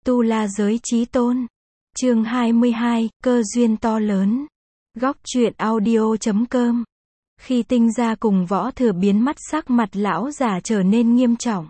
Tu La Giới Chí Tôn. Chương 22, cơ duyên to lớn. Góc truyện audio.com. Khi Tinh Gia cùng Võ Thừa biến mất, sắc mặt lão già trở nên nghiêm trọng.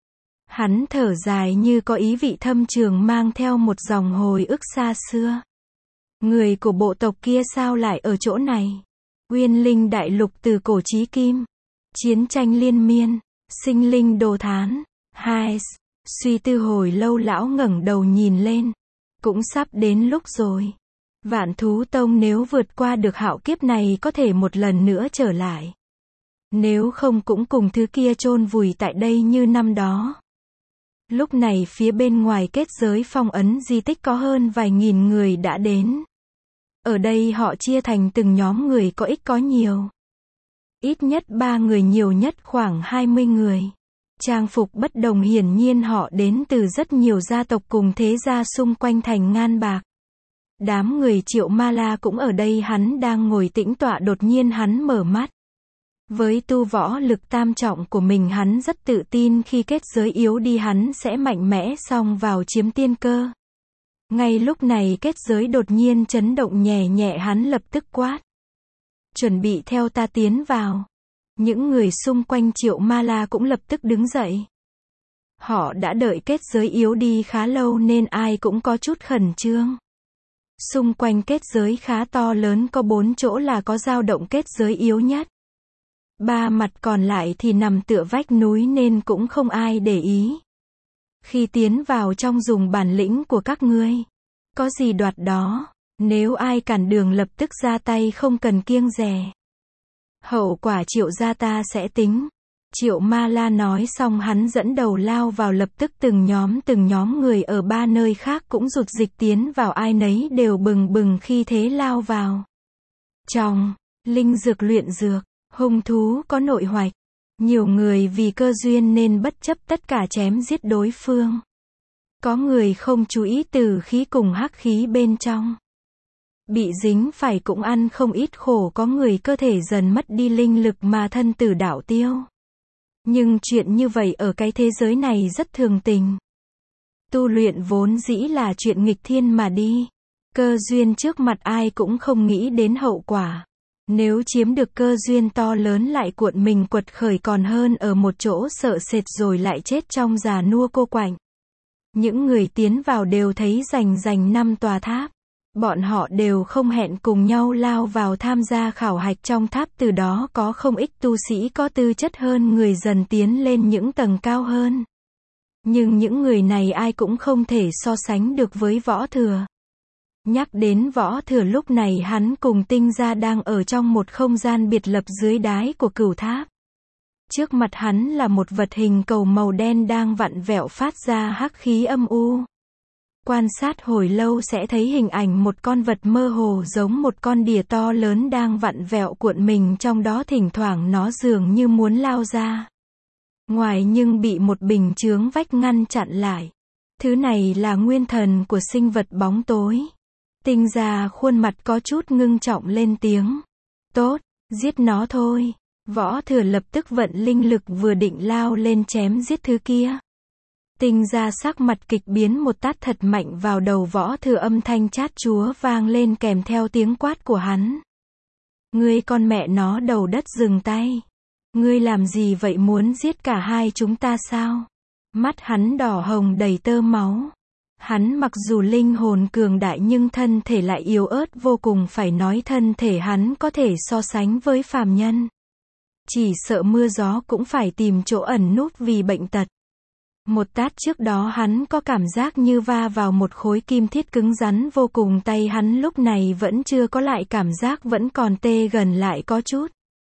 Hắn thở dài như có ý vị thâm trường, mang theo một dòng hồi ức xa xưa. Người của bộ tộc kia sao lại ở chỗ này? Uyên Linh đại lục từ cổ chí kim. Chiến tranh liên miên. Sinh linh đồ thán. Hai. Suy tư hồi lâu, lão ngẩng đầu nhìn lên. Cũng sắp đến lúc rồi. Vạn Thú Tông nếu vượt qua được hạo kiếp này có thể một lần nữa trở lại. Nếu không cũng cùng thứ kia chôn vùi tại đây như năm đó. Lúc này phía bên ngoài kết giới phong ấn di tích có hơn vài nghìn người đã đến. Ở đây họ chia thành từng nhóm người có ít có nhiều. Ít nhất 3 người, nhiều nhất khoảng 20 người. Trang phục bất đồng, hiển nhiên họ đến từ rất nhiều gia tộc cùng thế gia xung quanh thành Ngan Bạc. Đám người Triệu Ma La cũng ở đây. Hắn đang ngồi tĩnh tọa, đột nhiên hắn mở mắt. Với tu võ lực tam trọng của mình, hắn rất tự tin khi kết giới yếu đi hắn sẽ mạnh mẽ xông vào chiếm tiên cơ. Ngay lúc này kết giới đột nhiên chấn động nhẹ nhẹ, hắn lập tức quát. Chuẩn bị theo ta tiến vào. Những người xung quanh Triệu Ma La cũng lập tức đứng dậy. Họ đã đợi kết giới yếu đi khá lâu nên ai cũng có chút khẩn trương. Xung quanh kết giới khá to lớn, có 4 chỗ là có dao động kết giới yếu nhất. 3 mặt còn lại thì nằm tựa vách núi nên cũng không ai để ý. Khi tiến vào trong, dùng bản lĩnh của các ngươi. Có gì đoạt đó. Nếu ai cản đường lập tức ra tay, không cần kiêng dè. Hậu quả Triệu gia ta sẽ tính. Triệu Ma La nói xong hắn dẫn đầu lao vào, lập tức từng nhóm người ở 3 nơi khác cũng rụt dịch tiến vào, ai nấy đều bừng bừng khi thế lao vào. Trong linh dược luyện dược, hung thú có nội hoạch. Nhiều người vì cơ duyên nên bất chấp tất cả chém giết đối phương. Có người không chú ý tử khí cùng hắc khí bên trong. Bị dính phải cũng ăn không ít khổ, có người cơ thể dần mất đi linh lực mà thân tử đạo tiêu. Nhưng chuyện như vậy ở cái thế giới này rất thường tình. Tu luyện vốn dĩ là chuyện nghịch thiên mà đi. Cơ duyên trước mặt ai cũng không nghĩ đến hậu quả. Nếu chiếm được cơ duyên to lớn lại cuộn mình quật khởi, còn hơn ở một chỗ sợ sệt rồi lại chết trong già nua cô quạnh. Những người tiến vào đều thấy rành 5 tòa tháp. Bọn họ đều không hẹn cùng nhau lao vào tham gia khảo hạch trong tháp, từ đó có không ít tu sĩ có tư chất hơn người dần tiến lên những tầng cao hơn. Nhưng những người này ai cũng không thể so sánh được với Võ Thừa. Nhắc đến Võ Thừa, lúc này hắn cùng Tinh Gia đang ở trong một không gian biệt lập dưới đáy của cửu tháp. Trước mặt hắn là một vật hình cầu màu đen đang vặn vẹo phát ra hắc khí âm u. Quan sát hồi lâu sẽ thấy hình ảnh một con vật mơ hồ giống một con đỉa to lớn đang vặn vẹo cuộn mình trong đó, thỉnh thoảng nó dường như muốn lao ra ngoài nhưng bị một bình chướng vách ngăn chặn lại. Thứ này là nguyên thần của sinh vật bóng tối. Tinh Gia khuôn mặt có chút ngưng trọng lên tiếng. Tốt, giết nó thôi. Võ Thừa lập tức vận linh lực vừa định lao lên chém giết thứ kia. Tinh Gia sắc mặt kịch biến, một tát thật mạnh vào đầu Võ Thừa, âm thanh chát chúa vang lên kèm theo tiếng quát của hắn. Ngươi con mẹ nó đầu đất, dừng tay. Ngươi làm gì vậy, muốn giết cả hai chúng ta sao? Mắt hắn đỏ hồng đầy tơ máu. Hắn mặc dù linh hồn cường đại nhưng thân thể lại yếu ớt vô cùng, phải nói thân thể hắn có thể so sánh với phàm nhân. Chỉ sợ mưa gió cũng phải tìm chỗ ẩn núp vì bệnh tật. Một tát trước đó hắn có cảm giác như va vào một khối kim thiết cứng rắn vô cùng, tay hắn lúc này vẫn chưa có lại cảm giác, vẫn còn tê gần lại có chút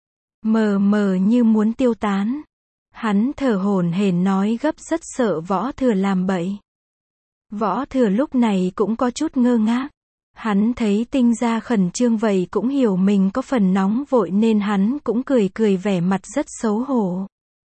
mờ mờ như muốn tiêu tán. Hắn thở hổn hển nói gấp, rất sợ Võ Thừa làm bậy. Võ Thừa lúc này cũng có chút ngơ ngác. Hắn thấy Tinh Gia khẩn trương vậy cũng hiểu mình có phần nóng vội nên hắn cũng cười vẻ mặt rất xấu hổ.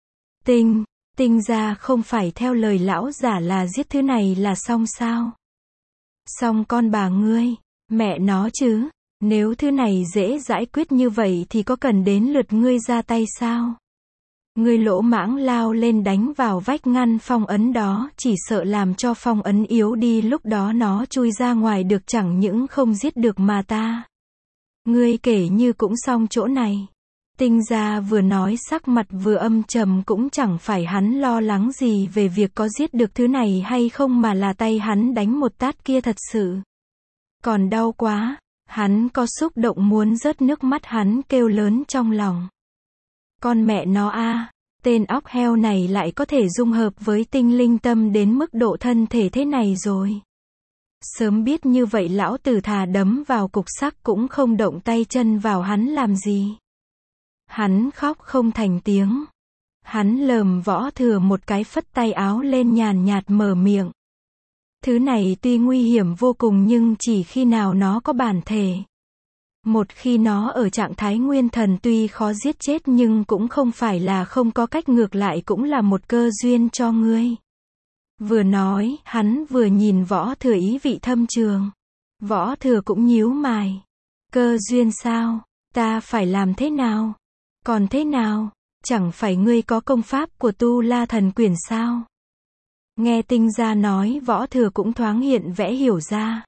Tinh Gia không phải theo lời lão giả là giết thứ này là xong sao? Xong con bà ngươi, mẹ nó chứ, nếu thứ này dễ giải quyết như vậy thì có cần đến lượt ngươi ra tay sao? Ngươi lỗ mãng lao lên đánh vào vách ngăn phong ấn đó, chỉ sợ làm cho phong ấn yếu đi, lúc đó nó chui ra ngoài được chẳng những không giết được mà ta. Ngươi kể như cũng xong chỗ này. Tinh Gia vừa nói sắc mặt vừa âm trầm, cũng chẳng phải hắn lo lắng gì về việc có giết được thứ này hay không, mà là tay hắn đánh một tát kia thật sự còn đau quá. Hắn có xúc động muốn rớt nước mắt, hắn kêu lớn trong lòng. Con mẹ nó a, tên óc heo này lại có thể dung hợp với tinh linh tâm đến mức độ thân thể thế này rồi. Sớm biết như vậy lão tử thà đấm vào cục sắt cũng không động tay chân vào hắn làm gì. Hắn khóc không thành tiếng. Hắn lườm Võ Thừa một cái, phất tay áo lên, nhàn nhạt mở miệng. Thứ này tuy nguy hiểm vô cùng nhưng chỉ khi nào nó có bản thể. Một khi nó ở trạng thái nguyên thần tuy khó giết chết nhưng cũng không phải là không có cách, ngược lại cũng là một cơ duyên cho ngươi. Vừa nói, hắn vừa nhìn Võ Thừa ý vị thâm trường. Võ Thừa cũng nhíu mày. Cơ duyên sao? Ta phải làm thế nào? Còn thế nào? Chẳng phải ngươi có công pháp của Tu La Thần Quyển sao? Nghe Tinh Gia nói, Võ Thừa cũng thoáng hiện vẻ hiểu ra.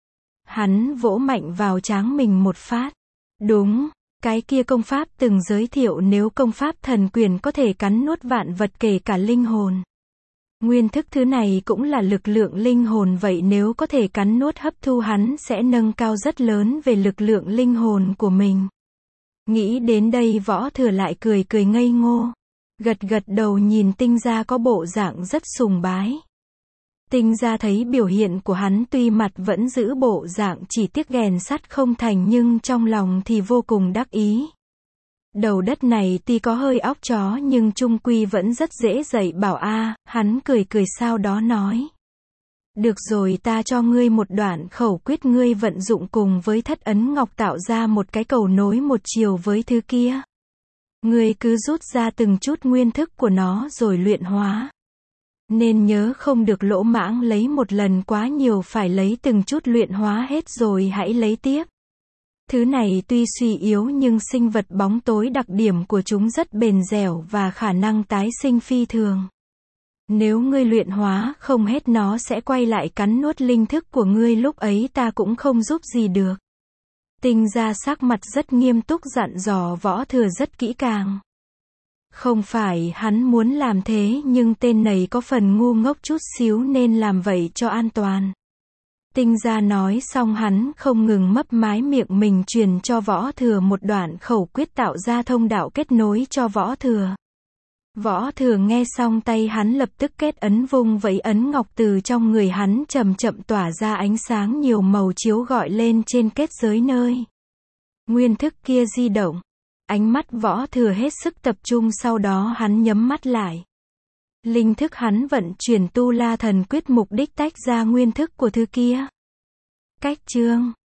Hắn vỗ mạnh vào trán mình một phát. Đúng, cái kia công pháp từng giới thiệu, nếu công pháp thần quyền có thể cắn nuốt vạn vật kể cả linh hồn. Nguyên thức thứ này cũng là lực lượng linh hồn, vậy nếu có thể cắn nuốt hấp thu, hắn sẽ nâng cao rất lớn về lực lượng linh hồn của mình. Nghĩ đến đây, Võ Thừa lại cười cười ngây ngô. Gật gật đầu nhìn Tinh Gia có bộ dạng rất sùng bái. Tinh Gia thấy biểu hiện của hắn, tuy mặt vẫn giữ bộ dạng chỉ tiếc gèn sắt không thành, nhưng trong lòng thì vô cùng đắc ý. Đầu đất này tuy có hơi óc chó nhưng chung quy vẫn rất dễ dạy bảo a. Hắn cười cười sau đó nói. Được rồi, ta cho ngươi một đoạn khẩu quyết, ngươi vận dụng cùng với Thất Ấn Ngọc tạo ra một cái cầu nối một chiều với thứ kia. Ngươi cứ rút ra từng chút nguyên thức của nó rồi luyện hóa. Nên nhớ không được lỗ mãng lấy một lần quá nhiều, phải lấy từng chút luyện hóa hết rồi hãy lấy tiếp. Thứ này tuy suy yếu nhưng sinh vật bóng tối đặc điểm của chúng rất bền dẻo và khả năng tái sinh phi thường. Nếu ngươi luyện hóa không hết, nó sẽ quay lại cắn nuốt linh thức của ngươi, lúc ấy ta cũng không giúp gì được. Tinh Gia sắc mặt rất nghiêm túc dặn dò Võ Thừa rất kỹ càng. Không phải hắn muốn làm thế, nhưng tên này có phần ngu ngốc chút xíu nên làm vậy cho an toàn. Tinh Gia nói xong, hắn không ngừng mấp mái miệng mình truyền cho Võ Thừa một đoạn khẩu quyết, tạo ra thông đạo kết nối cho Võ Thừa. Võ Thừa nghe xong, tay hắn lập tức kết ấn, vung vẫy ấn ngọc, từ trong người hắn chậm chậm tỏa ra ánh sáng nhiều màu chiếu gọi lên trên kết giới nơi nguyên thức kia di động. Ánh mắt Võ Thừa hết sức tập trung, sau đó hắn nhắm mắt lại. Linh thức hắn vận chuyển Tu La Thần Quyết, mục đích tách ra nguyên thức của thứ kia. Cách chương